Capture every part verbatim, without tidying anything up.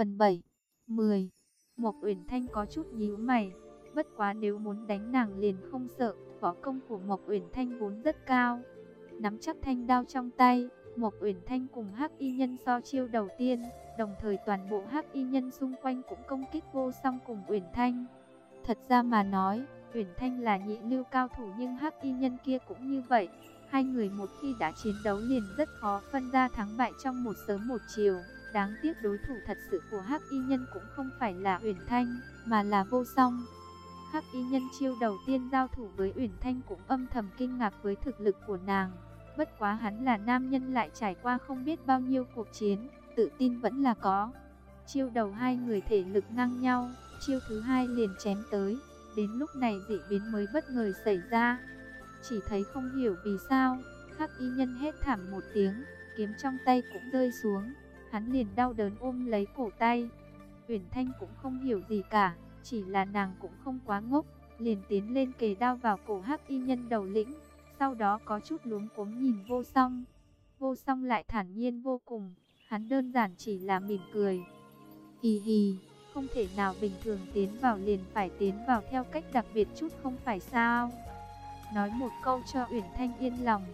Phần bảy, mười. Mộc Uyển Thanh có chút nhíu mày, bất quá nếu muốn đánh nàng liền không sợ, võ công của Mộc Uyển Thanh vốn rất cao. Nắm chắc thanh đao trong tay, Mộc Uyển Thanh cùng Hắc Y Nhân so chiêu đầu tiên, đồng thời toàn bộ Hắc Y Nhân xung quanh cũng công kích vô song cùng Uyển Thanh. Thật ra mà nói, Uyển Thanh là nhị lưu cao thủ nhưng Hắc Y Nhân kia cũng như vậy. Hai người một khi đã chiến đấu liền rất khó phân ra thắng bại trong một sớm một chiều. Đáng tiếc đối thủ thật sự của Hắc Y Nhân cũng không phải là Uyển Thanh, mà là Vô Song. Hắc Y Nhân chiêu đầu tiên giao thủ với Uyển Thanh cũng âm thầm kinh ngạc với thực lực của nàng. Bất quá hắn là nam nhân lại trải qua không biết bao nhiêu cuộc chiến, tự tin vẫn là có. Chiêu đầu hai người thể lực ngang nhau, chiêu thứ hai liền chém tới. Đến lúc này dị biến mới bất ngờ xảy ra. Chỉ thấy không hiểu vì sao, Hắc Y Nhân hét thảm một tiếng, kiếm trong tay cũng rơi xuống. Hắn liền đau đớn ôm lấy cổ tay. Uyển Thanh cũng không hiểu gì cả, chỉ là nàng cũng không quá ngốc, liền tiến lên kề đao vào cổ Hắc Y Nhân đầu lĩnh. Sau đó có chút luống cuống nhìn Vô Song. Vô Song lại thản nhiên vô cùng, hắn đơn giản chỉ là mỉm cười. Hì hì, không thể nào bình thường tiến vào liền phải tiến vào theo cách đặc biệt chút không phải sao? Nói một câu cho Uyển Thanh yên lòng.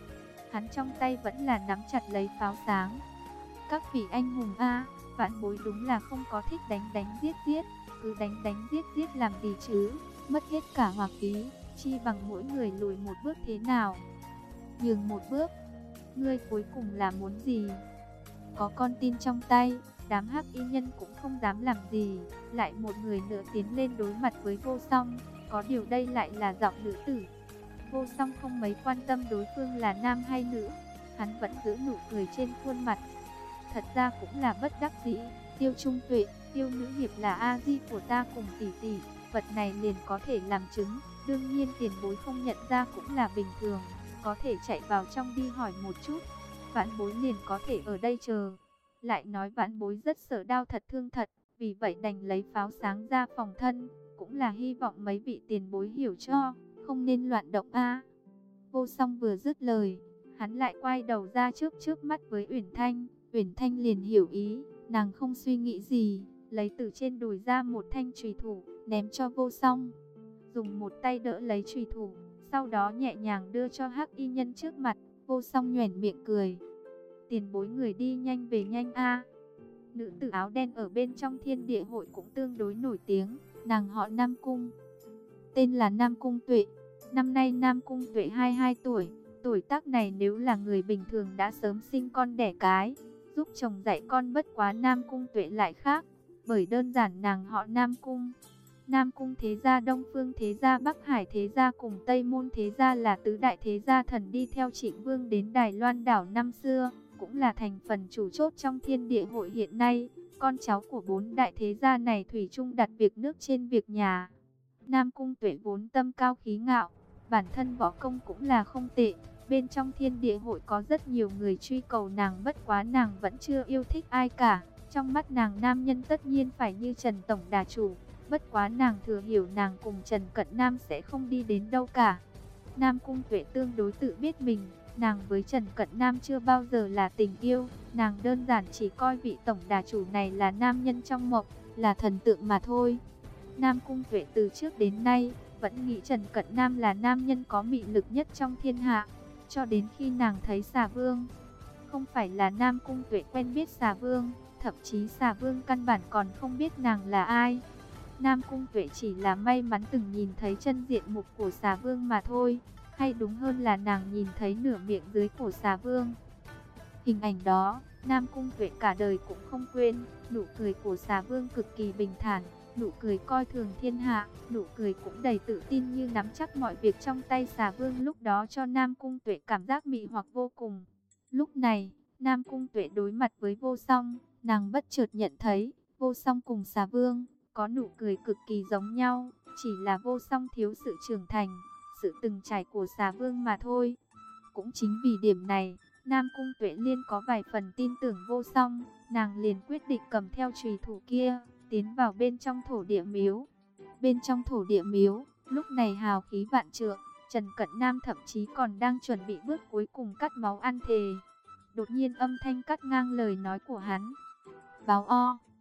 Hắn trong tay vẫn là nắm chặt lấy pháo sáng. Các vị anh hùng a, vãn bối đúng là không có thích đánh đánh giết giết, cứ đánh đánh giết giết làm gì chứ, mất hết cả hòa khí, chi bằng mỗi người lùi một bước thế nào? Nhường một bước, ngươi cuối cùng là muốn gì? Có con tin trong tay, đám Hắc Y Nhân cũng không dám làm gì, lại một người nữa tiến lên đối mặt với Vô Song, có điều đây lại là giọng nữ tử. Vô Song không mấy quan tâm đối phương là nam hay nữ, hắn vẫn giữ nụ cười trên khuôn mặt. Thật ra cũng là bất đắc dĩ, Tiêu Trung Tuệ, Tiêu nữ hiệp là a di của ta cùng tỷ tỷ, vật này liền có thể làm chứng, đương nhiên tiền bối không nhận ra cũng là bình thường, có thể chạy vào trong đi hỏi một chút, vãn bối liền có thể ở đây chờ. Lại nói vãn bối rất sợ đau thật thương thật, vì vậy đành lấy pháo sáng ra phòng thân, cũng là hy vọng mấy vị tiền bối hiểu cho, không nên loạn động a. Vô Song vừa dứt lời, hắn lại quay đầu ra trước trước mắt với Uyển Thanh. Uyển Thanh liền hiểu ý, nàng không suy nghĩ gì, lấy từ trên đùi ra một thanh chùy thủ, ném cho Vô Song. Dùng một tay đỡ lấy chùy thủ, sau đó nhẹ nhàng đưa cho Hắc Y Nhân trước mặt. Vô Song nhoẻn miệng cười. Tiền bối người đi nhanh về nhanh a. Nữ tử áo đen ở bên trong Thiên Địa hội cũng tương đối nổi tiếng, nàng họ Nam Cung, tên là Nam Cung Tuệ. Năm nay Nam Cung Tuệ hai mươi hai tuổi, tuổi tác này nếu là người bình thường đã sớm sinh con đẻ cái, giúp chồng dạy con, bất quá Nam Cung Tuệ lại khác, bởi đơn giản nàng họ Nam Cung. Nam Cung thế gia, Đông Phương thế gia, Bắc Hải thế gia cùng Tây Môn thế gia là tứ đại thế gia thần đi theo Trịnh Vương đến Đài Loan đảo năm xưa, cũng là thành phần chủ chốt trong Thiên Địa hội hiện nay. Con cháu của bốn đại thế gia này thủy chung đặt việc nước trên việc nhà. Nam Cung Tuệ vốn tâm cao khí ngạo, bản thân võ công cũng là không tệ. Bên trong Thiên Địa hội có rất nhiều người truy cầu nàng, bất quá nàng vẫn chưa yêu thích ai cả. Trong mắt nàng nam nhân tất nhiên phải như Trần Tổng Đà Chủ, bất quá nàng thừa hiểu nàng cùng Trần Cận Nam sẽ không đi đến đâu cả. Nam Cung Tuệ tương đối tự biết mình, nàng với Trần Cận Nam chưa bao giờ là tình yêu, nàng đơn giản chỉ coi vị Tổng Đà Chủ này là nam nhân trong mộng, là thần tượng mà thôi. Nam Cung Tuệ từ trước đến nay vẫn nghĩ Trần Cận Nam là nam nhân có mị lực nhất trong thiên hạ, cho đến khi nàng thấy Xà Vương. Không phải là Nam Cung Tuệ quen biết Xà Vương, thậm chí Xà Vương căn bản còn không biết nàng là ai. Nam Cung Tuệ chỉ là may mắn từng nhìn thấy chân diện mục của Xà Vương mà thôi, hay đúng hơn là nàng nhìn thấy nửa miệng dưới của Xà Vương. Hình ảnh đó, Nam Cung Tuệ cả đời cũng không quên. Nụ cười của Xà Vương cực kỳ bình thản, nụ cười coi thường thiên hạ, nụ cười cũng đầy tự tin như nắm chắc mọi việc trong tay. Xà Vương lúc đó cho Nam Cung Tuệ cảm giác mị hoặc vô cùng. Lúc này, Nam Cung Tuệ đối mặt với Vô Song, nàng bất chợt nhận thấy, Vô Song cùng Xà Vương có nụ cười cực kỳ giống nhau, chỉ là Vô Song thiếu sự trưởng thành, sự từng trải của Xà Vương mà thôi. Cũng chính vì điểm này, Nam Cung Tuệ liên có vài phần tin tưởng Vô Song, nàng liền quyết định cầm theo chùy thủ kia, tiến vào bên trong thổ địa miếu. Bên trong thổ địa miếu, lúc này hào khí vạn trượng, Trần Cận Nam thậm chí còn đang chuẩn bị bước cuối cùng cắt máu ăn thề. Đột nhiên âm thanh cắt ngang lời nói của hắn. Báo o.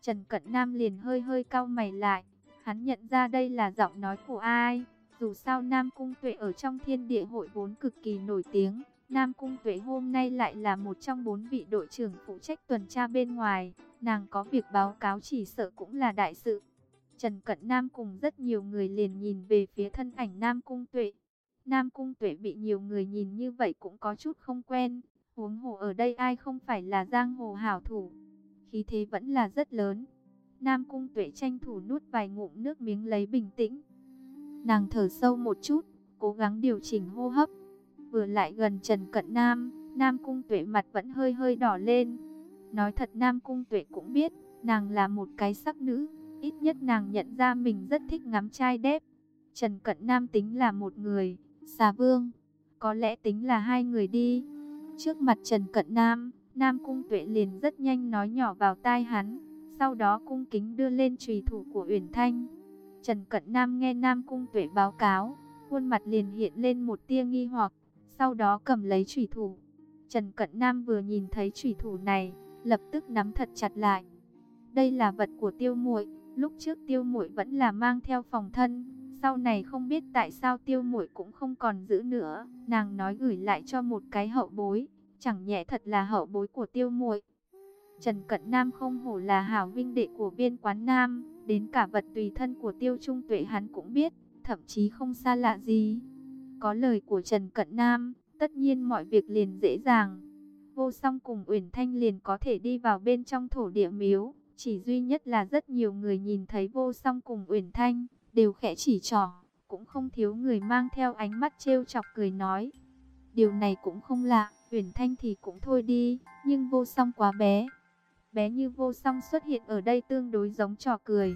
Trần Cận Nam liền hơi hơi cau mày lại. Hắn nhận ra đây là giọng nói của ai. Dù sao Nam Cung Tuệ ở trong thiên địa hội vốn cực kỳ nổi tiếng. Nam Cung Tuệ hôm nay lại là một trong bốn vị đội trưởng phụ trách tuần tra bên ngoài. Nàng có việc báo cáo chỉ sợ cũng là đại sự. Trần Cận Nam cùng rất nhiều người liền nhìn về phía thân ảnh Nam Cung Tuệ. Nam Cung Tuệ bị nhiều người nhìn như vậy cũng có chút không quen. Huống hồ ở đây ai không phải là giang hồ hảo thủ. Khí thế vẫn là rất lớn. Nam Cung Tuệ tranh thủ nuốt vài ngụm nước miếng lấy bình tĩnh. Nàng thở sâu một chút, cố gắng điều chỉnh hô hấp. Vừa lại gần Trần Cận Nam, Nam Cung Tuệ mặt vẫn hơi hơi đỏ lên. Nói thật Nam Cung Tuệ cũng biết, nàng là một cái sắc nữ. Ít nhất nàng nhận ra mình rất thích ngắm trai đẹp. Trần Cận Nam tính là một người, Xà Vương, có lẽ tính là hai người đi. Trước mặt Trần Cận Nam, Nam Cung Tuệ liền rất nhanh nói nhỏ vào tai hắn. Sau đó cung kính đưa lên chùy thủ của Uyển Thanh. Trần Cận Nam nghe Nam Cung Tuệ báo cáo, khuôn mặt liền hiện lên một tia nghi hoặc. Sau đó cầm lấy chùy thủ. Trần Cận Nam vừa nhìn thấy chùy thủ này, lập tức nắm thật chặt lại. Đây là vật của Tiêu Muội. Lúc trước Tiêu Muội vẫn là mang theo phòng thân, sau này không biết tại sao Tiêu Muội cũng không còn giữ nữa. Nàng nói gửi lại cho một cái hậu bối, chẳng nhẽ thật là hậu bối của Tiêu Muội. Trần Cận Nam không hổ là hảo vinh đệ của Biên Quán Nam, đến cả vật tùy thân của Tiêu Trung Tuệ hắn cũng biết, thậm chí không xa lạ gì. Có lời của Trần Cận Nam, tất nhiên mọi việc liền dễ dàng. Vô Song cùng Uyển Thanh liền có thể đi vào bên trong thổ địa miếu. Chỉ duy nhất là rất nhiều người nhìn thấy Vô Song cùng Uyển Thanh, đều khẽ chỉ trỏ, cũng không thiếu người mang theo ánh mắt trêu chọc cười nói. Điều này cũng không lạ, Uyển Thanh thì cũng thôi đi, nhưng Vô Song quá bé. Bé như Vô Song xuất hiện ở đây tương đối giống trò cười.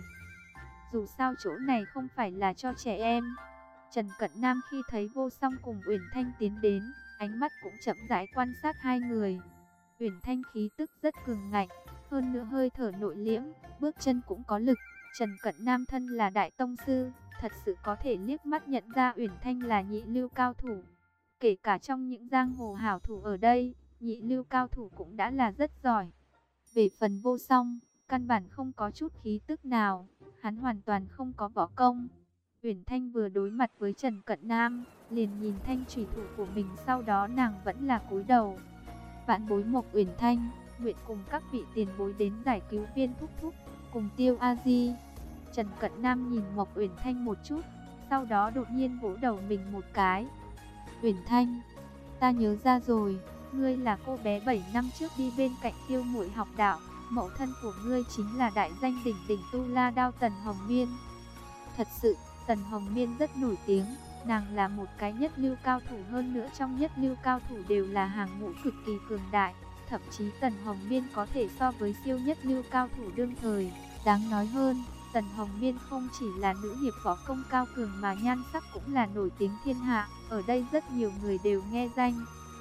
Dù sao chỗ này không phải là cho trẻ em. Trần Cận Nam khi thấy Vô Song cùng Uyển Thanh tiến đến, ánh mắt cũng chậm rãi quan sát hai người. Uyển Thanh khí tức rất cường ngạnh, hơn nữa hơi thở nội liễm, bước chân cũng có lực. Trần Cận Nam thân là đại tông sư, thật sự có thể liếc mắt nhận ra Uyển Thanh là nhị lưu cao thủ. Kể cả trong những giang hồ hảo thủ ở đây, nhị lưu cao thủ cũng đã là rất giỏi. Về phần Vô Song, căn bản không có chút khí tức nào, hắn hoàn toàn không có võ công. Uyển Thanh vừa đối mặt với Trần Cận Nam, liền nhìn thanh chủy thủ của mình, sau đó nàng vẫn là cúi đầu. Vạn bối Mộc Uyển Thanh, nguyện cùng các vị tiền bối đến giải cứu Viên thúc thúc, cùng Tiêu A Di. Trần Cận Nam nhìn Mộc Uyển Thanh một chút, sau đó đột nhiên vỗ đầu mình một cái. Uyển Thanh, ta nhớ ra rồi, ngươi là cô bé bảy năm trước đi bên cạnh Tiêu Muội học đạo, mẫu thân của ngươi chính là đại danh đỉnh đỉnh tu la đao Tần Hồng Miên. Thật sự, Tần Hồng Miên rất nổi tiếng, nàng là một cái nhất lưu cao thủ, hơn nữa trong nhất lưu cao thủ đều là hàng ngũ cực kỳ cường đại. Thậm chí Tần Hồng Miên có thể so với siêu nhất lưu cao thủ đương thời. Đáng nói hơn, Tần Hồng Miên không chỉ là nữ hiệp võ công cao cường mà nhan sắc cũng là nổi tiếng thiên hạ. Ở đây rất nhiều người đều nghe danh.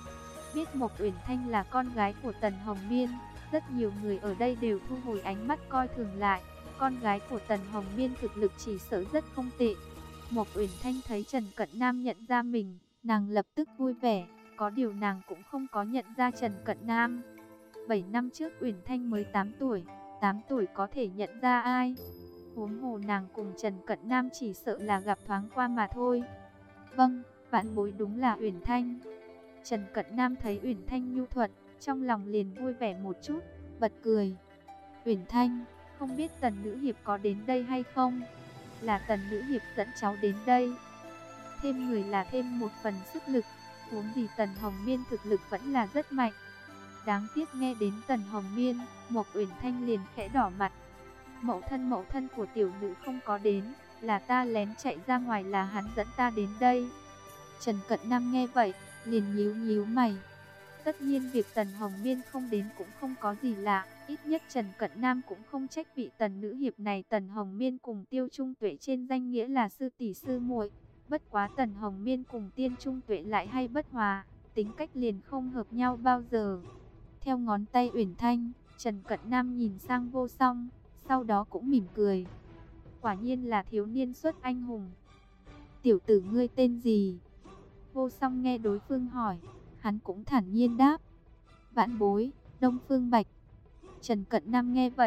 Biết Mộc Uyển Thanh là con gái của Tần Hồng Miên, rất nhiều người ở đây đều thu hồi ánh mắt coi thường lại. Con gái của Tần Hồng Miên thực lực chỉ sợ rất không tệ. Mộc Uyển Thanh thấy Trần Cận Nam nhận ra mình, nàng lập tức vui vẻ. Có điều nàng cũng không có nhận ra Trần Cận Nam. bảy năm trước Uyển Thanh mới tám tuổi, tám tuổi có thể nhận ra ai? Huống hồ nàng cùng Trần Cận Nam chỉ sợ là gặp thoáng qua mà thôi. Vâng, vạn bối đúng là Uyển Thanh. Trần Cận Nam thấy Uyển Thanh nhu thuận, trong lòng liền vui vẻ một chút, bật cười. Uyển Thanh, không biết Tần nữ hiệp có đến đây hay không? Là Tần nữ hiệp dẫn cháu đến đây. Thêm người là thêm một phần sức lực. Huống gì Tần Hồng Miên thực lực vẫn là rất mạnh. Đáng tiếc nghe đến Tần Hồng Miên, Mộc Uyển Thanh liền khẽ đỏ mặt. Mẫu thân mẫu thân của tiểu nữ không có đến, là ta lén chạy ra ngoài, là hắn dẫn ta đến đây. Trần Cận Nam nghe vậy, liền nhíu nhíu mày. Tất nhiên việc Tần Hồng Miên không đến cũng không có gì lạ, ít nhất Trần Cận Nam cũng không trách vị Tần nữ hiệp này. Tần Hồng Miên cùng Tiêu Trung Tuệ trên danh nghĩa là sư tỷ sư muội. Bất quá Tần Hồng Miên cùng Tiên Trung Tuệ lại hay bất hòa, tính cách liền không hợp nhau bao giờ. Theo ngón tay Uyển Thanh, Trần Cận Nam nhìn sang Vô Song, sau đó cũng mỉm cười. Quả nhiên là thiếu niên xuất anh hùng. Tiểu tử ngươi tên gì? Vô Song nghe đối phương hỏi, hắn cũng thản nhiên đáp. Vãn bối, Đông Phương Bạch. Trần Cận Nam nghe vậy,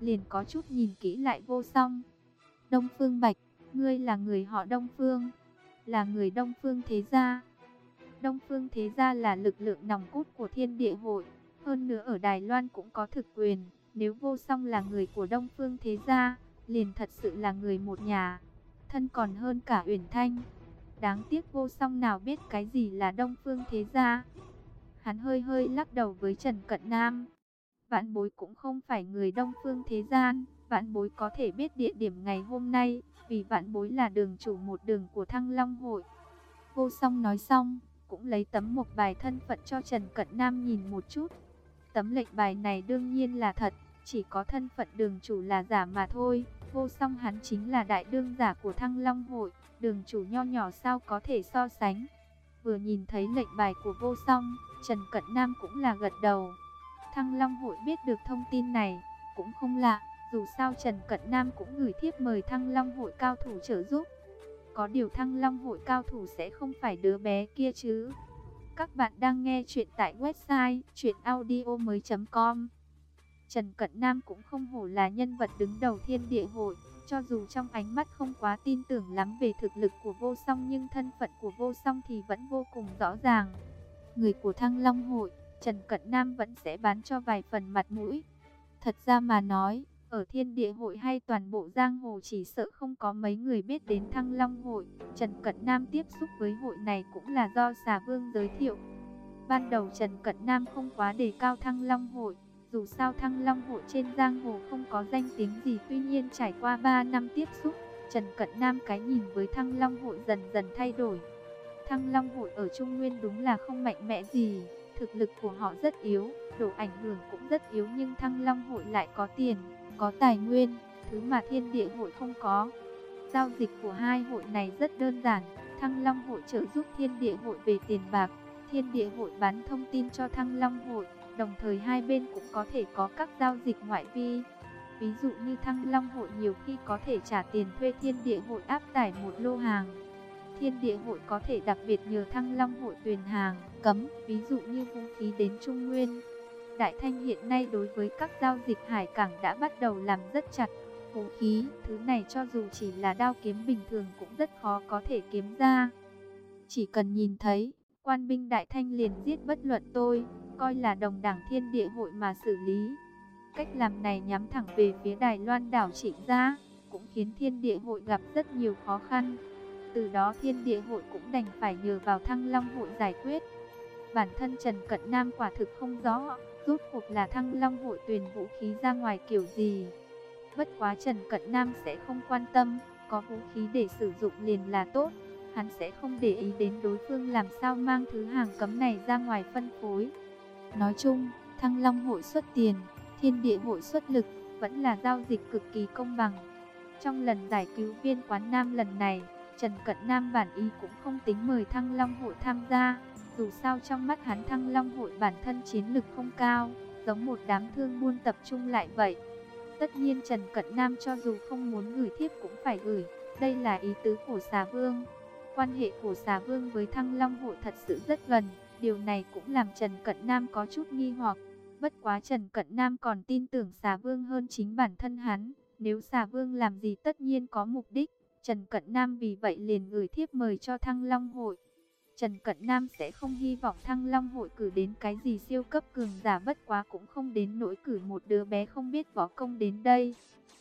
liền có chút nhìn kỹ lại Vô Song. Đông Phương Bạch, ngươi là người họ Đông Phương, là người Đông Phương Thế Gia. Đông Phương Thế Gia là lực lượng nòng cốt của Thiên Địa Hội, hơn nữa ở Đài Loan cũng có thực quyền. Nếu Vô Song là người của Đông Phương Thế Gia, liền thật sự là người một nhà, thân còn hơn cả Uyển Thanh. Đáng tiếc Vô Song nào biết cái gì là Đông Phương Thế Gia. Hắn hơi hơi lắc đầu với Trần Cận Nam. Vãn bối cũng không phải người Đông Phương Thế Gian, vãn bối có thể biết địa điểm ngày hôm nay, vì vãn bối là đường chủ một đường của Thăng Long Hội. Vô Song nói xong, cũng lấy tấm mộc bài thân phận cho Trần Cận Nam nhìn một chút. Tấm lệnh bài này đương nhiên là thật, chỉ có thân phận đường chủ là giả mà thôi. Vô Song hắn chính là đại đương giả của Thăng Long Hội, đường chủ nho nhỏ sao có thể so sánh. Vừa nhìn thấy lệnh bài của Vô Song, Trần Cận Nam cũng là gật đầu. Thăng Long Hội biết được thông tin này, cũng không lạ, dù sao Trần Cận Nam cũng gửi thiếp mời Thăng Long Hội cao thủ trợ giúp. Có điều Thăng Long Hội cao thủ sẽ không phải đứa bé kia chứ. Các bạn đang nghe chuyện tại website truyện audio mới chấm com. Trần Cận Nam cũng không hổ là nhân vật đứng đầu Thiên Địa Hội, cho dù trong ánh mắt không quá tin tưởng lắm về thực lực của Vô Song, nhưng thân phận của Vô Song thì vẫn vô cùng rõ ràng. Người của Thăng Long Hội, Trần Cận Nam vẫn sẽ bán cho vài phần mặt mũi. Thật ra mà nói, ở Thiên Địa Hội hay toàn bộ giang hồ chỉ sợ không có mấy người biết đến Thăng Long Hội. Trần Cận Nam tiếp xúc với hội này cũng là do Xà Vương giới thiệu. Ban đầu Trần Cận Nam không quá đề cao Thăng Long Hội, dù sao Thăng Long Hội trên giang hồ không có danh tiếng gì. Tuy nhiên trải qua ba năm tiếp xúc, Trần Cận Nam cái nhìn với Thăng Long Hội dần dần thay đổi. Thăng Long Hội ở Trung Nguyên đúng là không mạnh mẽ gì, thực lực của họ rất yếu, độ ảnh hưởng cũng rất yếu, nhưng Thăng Long Hội lại có tiền, có tài nguyên, thứ mà Thiên Địa Hội không có. Giao dịch của hai hội này rất đơn giản, Thăng Long Hội trợ giúp Thiên Địa Hội về tiền bạc, Thiên Địa Hội bán thông tin cho Thăng Long Hội, đồng thời hai bên cũng có thể có các giao dịch ngoại vi. Ví dụ như Thăng Long Hội nhiều khi có thể trả tiền thuê Thiên Địa Hội áp tải một lô hàng. Thiên Địa Hội có thể đặc biệt nhờ Thăng Long Hội tuyển hàng cấm, ví dụ như vũ khí đến Trung Nguyên. Đại Thanh hiện nay đối với các giao dịch hải cảng đã bắt đầu làm rất chặt. Vũ khí, thứ này cho dù chỉ là đao kiếm bình thường cũng rất khó có thể kiếm ra. Chỉ cần nhìn thấy, quan binh Đại Thanh liền giết bất luận tôi, coi là đồng đảng Thiên Địa Hội mà xử lý. Cách làm này nhắm thẳng về phía Đài Loan đảo Trịnh Gia, cũng khiến Thiên Địa Hội gặp rất nhiều khó khăn. Từ đó Thiên Địa Hội cũng đành phải nhờ vào Thăng Long Hội giải quyết. Bản thân Trần Cận Nam quả thực không rõ, rốt cuộc là Thăng Long Hội tuyển vũ khí ra ngoài kiểu gì. Bất quá Trần Cận Nam sẽ không quan tâm, có vũ khí để sử dụng liền là tốt. Hắn sẽ không để ý đến đối phương làm sao mang thứ hàng cấm này ra ngoài phân phối. Nói chung, Thăng Long Hội xuất tiền, Thiên Địa Hội xuất lực, vẫn là giao dịch cực kỳ công bằng. Trong lần giải cứu viên Quán Nam lần này, Trần Cận Nam bản ý cũng không tính mời Thăng Long Hội tham gia. Dù sao trong mắt hắn Thăng Long Hội bản thân chiến lực không cao, giống một đám thương buôn tập trung lại vậy. Tất nhiên Trần Cận Nam cho dù không muốn gửi thiếp cũng phải gửi, đây là ý tứ của Xà Vương. Quan hệ của Xà Vương với Thăng Long Hội thật sự rất gần, điều này cũng làm Trần Cận Nam có chút nghi hoặc. Bất quá Trần Cận Nam còn tin tưởng Xà Vương hơn chính bản thân hắn, nếu Xà Vương làm gì tất nhiên có mục đích. Trần Cận Nam vì vậy liền gửi thiếp mời cho Thăng Long Hội. Trần Cận Nam sẽ không hy vọng Thăng Long Hội cử đến cái gì siêu cấp cường giả, bất quá cũng không đến nỗi cử một đứa bé không biết võ công đến đây.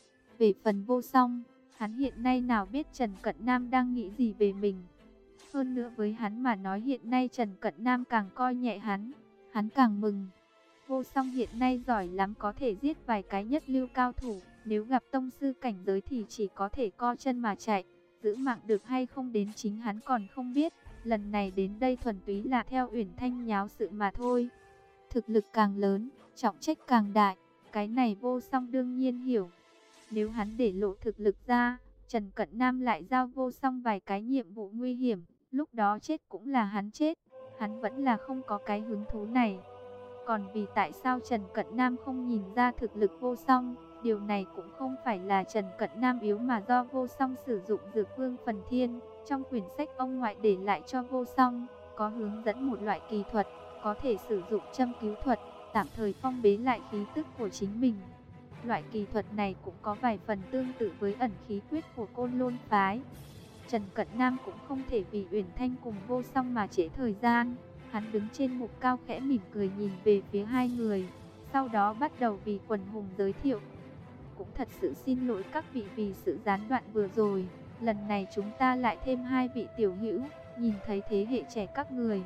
Về phần Vô Song, hắn hiện nay nào biết Trần Cận Nam đang nghĩ gì về mình. Hơn nữa với hắn mà nói hiện nay Trần Cận Nam càng coi nhẹ hắn, hắn càng mừng. Vô Song hiện nay giỏi lắm, có thể giết vài cái nhất lưu cao thủ, nếu gặp tông sư cảnh giới thì chỉ có thể co chân mà chạy, giữ mạng được hay không đến chính hắn còn không biết. Lần này đến đây thuần túy là theo Uyển Thanh nháo sự mà thôi. Thực lực càng lớn, trọng trách càng đại, cái này Vô Song đương nhiên hiểu. Nếu hắn để lộ thực lực ra, Trần Cận Nam lại giao Vô Song vài cái nhiệm vụ nguy hiểm, lúc đó chết cũng là hắn chết, hắn vẫn là không có cái hứng thú này. Còn vì tại sao Trần Cận Nam không nhìn ra thực lực Vô Song, điều này cũng không phải là Trần Cận Nam yếu mà do Vô Song sử dụng Dược Vương Phần Thiên. Trong quyển sách ông ngoại để lại cho Vô Song, có hướng dẫn một loại kỳ thuật, có thể sử dụng châm cứu thuật, tạm thời phong bế lại khí tức của chính mình. Loại kỳ thuật này cũng có vài phần tương tự với ẩn khí quyết của Côn Lôn phái. Trần Cận Nam cũng không thể vì Uyển Thanh cùng Vô Song mà trễ thời gian. Hắn đứng trên mục cao khẽ mỉm cười nhìn về phía hai người, sau đó bắt đầu vì quần hùng giới thiệu. Cũng thật sự xin lỗi các vị vì sự gián đoạn vừa rồi. Lần này chúng ta lại thêm hai vị tiểu hữu. Nhìn thấy thế hệ trẻ các người,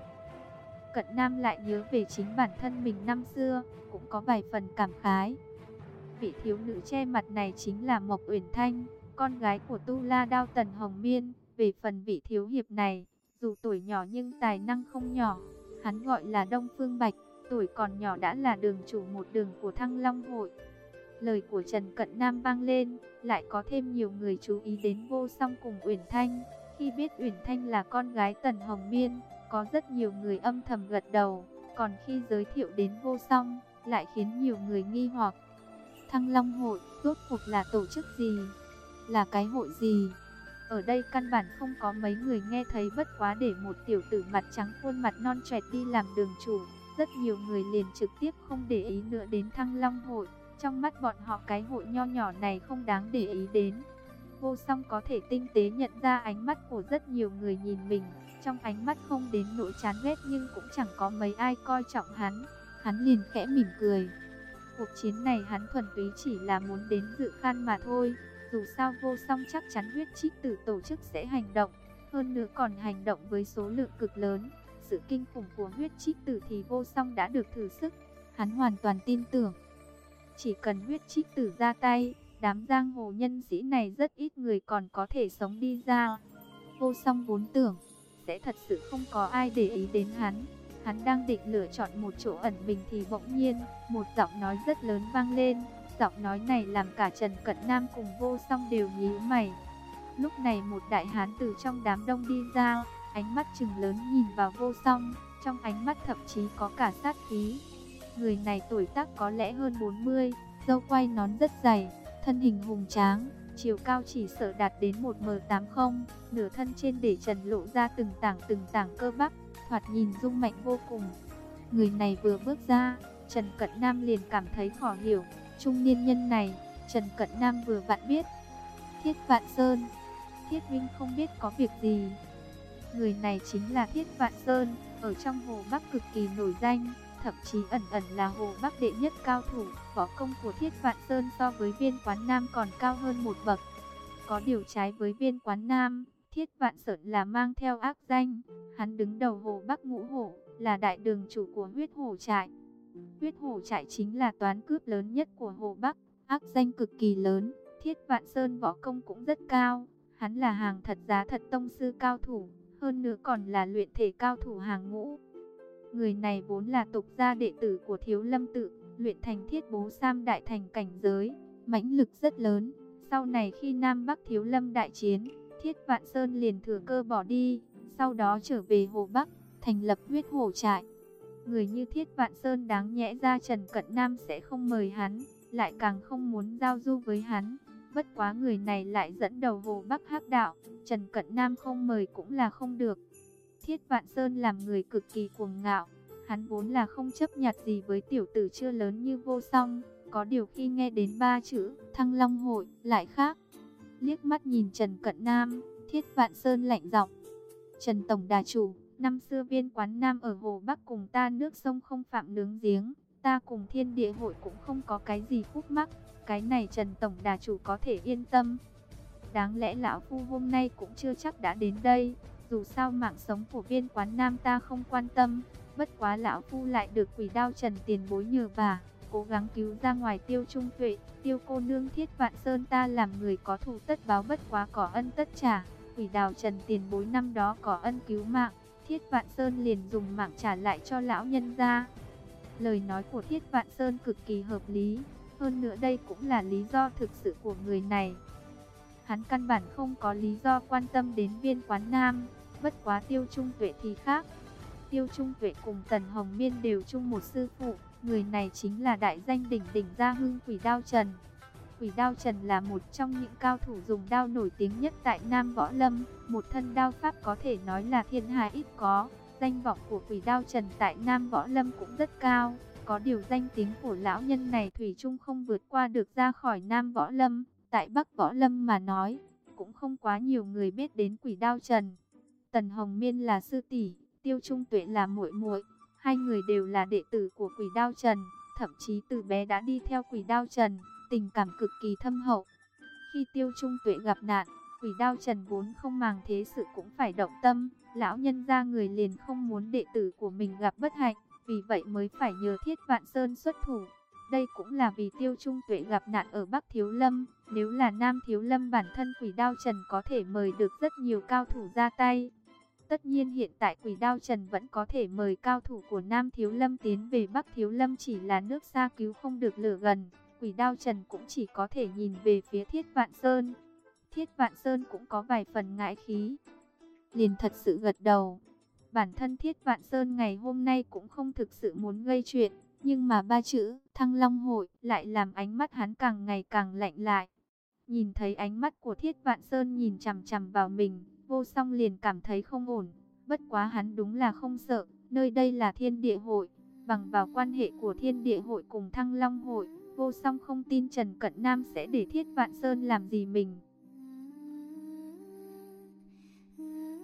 Cận Nam lại nhớ về chính bản thân mình năm xưa, cũng có vài phần cảm khái. Vị thiếu nữ che mặt này chính là Mộc Uyển Thanh, con gái của Tu La Đao Tần Hồng Miên. Về phần vị thiếu hiệp này, dù tuổi nhỏ nhưng tài năng không nhỏ. Hắn gọi là Đông Phương Bạch, tuổi còn nhỏ đã là đường chủ một đường của Thăng Long Hội. Lời của Trần Cận Nam vang lên, lại có thêm nhiều người chú ý đến Vô Song cùng Uyển Thanh. Khi biết Uyển Thanh là con gái Tần Hồng Miên, có rất nhiều người âm thầm gật đầu. Còn khi giới thiệu đến Vô Song, lại khiến nhiều người nghi hoặc. Thăng Long Hội rốt cuộc là tổ chức gì? Là cái hội gì? Ở đây căn bản không có mấy người nghe thấy, bất quá để một tiểu tử mặt trắng khuôn mặt non trẻ đi làm đường chủ. Rất nhiều người liền trực tiếp không để ý nữa đến Thăng Long Hội. Trong mắt bọn họ cái hội nho nhỏ này không đáng để ý đến. Vô Song có thể tinh tế nhận ra ánh mắt của rất nhiều người nhìn mình. Trong ánh mắt không đến nỗi chán ghét nhưng cũng chẳng có mấy ai coi trọng hắn. Hắn liền khẽ mỉm cười. Cuộc chiến này hắn thuần túy chỉ là muốn đến dự khán mà thôi. Dù sao Vô Song chắc chắn huyết trích tử tổ chức sẽ hành động. Hơn nữa còn hành động với số lượng cực lớn. Sự kinh khủng của huyết trích tử thì Vô Song đã được thử sức. Hắn hoàn toàn tin tưởng. Chỉ cần huyết trích tử ra tay, đám giang hồ nhân sĩ này rất ít người còn có thể sống đi ra. Vô Song vốn tưởng sẽ thật sự không có ai để ý đến hắn. Hắn đang định lựa chọn một chỗ ẩn mình thì bỗng nhiên, một giọng nói rất lớn vang lên. Giọng nói này làm cả Trần Cận Nam cùng Vô Song đều nhíu mày. Lúc này một đại hán từ trong đám đông đi ra, ánh mắt trừng lớn nhìn vào Vô Song, trong ánh mắt thậm chí có cả sát khí. Người này tuổi tác có lẽ hơn bốn mươi, râu quai nón rất dày, thân hình hùng tráng, chiều cao chỉ sợ đạt đến một mét tám mươi, nửa thân trên để trần lộ ra từng tảng từng tảng cơ bắp, thoạt nhìn dung mạnh vô cùng. Người này vừa bước ra, Trần Cận Nam liền cảm thấy khó hiểu. Trung niên nhân này, Trần Cận Nam vừa vặn biết. Thiết Vạn Sơn. Thiết Vinh không biết có việc gì. Người này chính là Thiết Vạn Sơn, ở trong Hồ Bắc cực kỳ nổi danh, thậm chí ẩn ẩn là Hồ Bắc đệ nhất cao thủ. Võ công của Thiết Vạn Sơn so với Viên Quán Nam còn cao hơn một bậc. Có điều trái với Viên Quán Nam, Thiết Vạn Sơn là mang theo ác danh. Hắn đứng đầu Hồ Bắc Ngũ Hổ, là đại đường chủ của Huyết Hổ Trại. Huyết Hổ Trại chính là toán cướp lớn nhất của Hồ Bắc, ác danh cực kỳ lớn. Thiết Vạn Sơn võ công cũng rất cao, hắn là hàng thật giá thật tông sư cao thủ, hơn nữa còn là luyện thể cao thủ hàng ngũ. Người này vốn là tục gia đệ tử của Thiếu Lâm Tự, luyện thành Thiết Bố Sam đại thành cảnh giới, mãnh lực rất lớn. Sau này khi Nam Bắc Thiếu Lâm đại chiến, Thiết Vạn Sơn liền thừa cơ bỏ đi, sau đó trở về Hồ Bắc, thành lập Huyết Hổ Trại. Người như Thiết Vạn Sơn đáng nhẽ ra Trần Cận Nam sẽ không mời hắn, lại càng không muốn giao du với hắn. Bất quá người này lại dẫn đầu Hồ Bắc Hắc Đạo, Trần Cận Nam không mời cũng là không được. Thiết Vạn Sơn làm người cực kỳ cuồng ngạo, hắn vốn là không chấp nhặt gì với tiểu tử chưa lớn như Vô Song. Có điều khi nghe đến ba chữ Thăng Long Hội lại khác. Liếc mắt nhìn Trần Cận Nam, Thiết Vạn Sơn lạnh giọng: Trần Tổng Đà Chủ, năm xưa Viên Quán Nam ở Hồ Bắc cùng ta nước sông không phạm nướng giếng, ta cùng Thiên Địa Hội cũng không có cái gì khúc mắc, cái này Trần Tổng Đà Chủ có thể yên tâm. Đáng lẽ lão phu hôm nay cũng chưa chắc đã đến đây, dù sao mạng sống của Viên Quán Nam ta không quan tâm, bất quá lão phu lại được Quỷ Đao Trần tiền bối nhờ vả, cố gắng cứu ra ngoài Tiêu Trung Tuệ. Tiêu cô nương Thiết Vạn Sơn ta làm người có thù tất báo, bất quá có ân tất trả. Quỷ Đao Trần tiền bối năm đó có ân cứu mạng, Thiết Vạn Sơn liền dùng mạng trả lại cho lão nhân gia. Lời nói của Thiết Vạn Sơn cực kỳ hợp lý, hơn nữa đây cũng là lý do thực sự của người này. Hắn căn bản không có lý do quan tâm đến Viên Quán Nam, bất quá Tiêu Trung Tuệ thì khác. Tiêu Trung Tuệ cùng Tần Hồng Miên đều chung một sư phụ, người này chính là đại danh đỉnh đỉnh Gia Hưng Quỷ Đao Trần. Quỷ Đao Trần là một trong những cao thủ dùng đao nổi tiếng nhất tại Nam Võ Lâm, một thân đao pháp có thể nói là thiên hạ ít có. Danh vọng của Quỷ Đao Trần tại Nam Võ Lâm cũng rất cao, có điều danh tiếng của lão nhân này thủy chung không vượt qua được ra khỏi Nam Võ Lâm. Tại Bắc Võ Lâm mà nói, cũng không quá nhiều người biết đến Quỷ Đao Trần. Tần Hồng Miên là sư tỷ, Tiêu Trung Tuệ là muội muội, hai người đều là đệ tử của Quỷ Đao Trần, thậm chí từ bé đã đi theo Quỷ Đao Trần, tình cảm cực kỳ thâm hậu. Khi Tiêu Trung Tuệ gặp nạn, Quỷ Đao Trần vốn không màng thế sự cũng phải động tâm, lão nhân gia người liền không muốn đệ tử của mình gặp bất hạnh, vì vậy mới phải nhờ Thiết Vạn Sơn xuất thủ. Đây cũng là vì Tiêu Trung Tuệ gặp nạn ở Bắc Thiếu Lâm, nếu là Nam Thiếu Lâm bản thân Quỷ Đao Trần có thể mời được rất nhiều cao thủ ra tay. Tất nhiên hiện tại Quỷ Đao Trần vẫn có thể mời cao thủ của Nam Thiếu Lâm tiến về Bắc Thiếu Lâm, chỉ là nước xa cứu không được lửa gần. Quỷ Đao Trần cũng chỉ có thể nhìn về phía Thiết Vạn Sơn. Thiết Vạn Sơn cũng có vài phần ngại khí, liền thật sự gật đầu. Bản thân Thiết Vạn Sơn ngày hôm nay cũng không thực sự muốn gây chuyện, nhưng mà ba chữ Thăng Long Hội lại làm ánh mắt hắn càng ngày càng lạnh lại. Nhìn thấy ánh mắt của Thiết Vạn Sơn nhìn chằm chằm vào mình, Vô Song liền cảm thấy không ổn. Bất quá hắn đúng là không sợ, nơi đây là Thiên Địa Hội, bằng vào quan hệ của Thiên Địa Hội cùng Thăng Long Hội, Vô Song không tin Trần Cận Nam sẽ để Thiết Vạn Sơn làm gì mình.